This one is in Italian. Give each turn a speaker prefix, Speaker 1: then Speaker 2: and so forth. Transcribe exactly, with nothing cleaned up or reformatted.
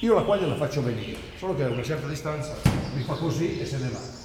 Speaker 1: io la quaglia la faccio venire, solo che a una certa distanza mi fa così e se ne va.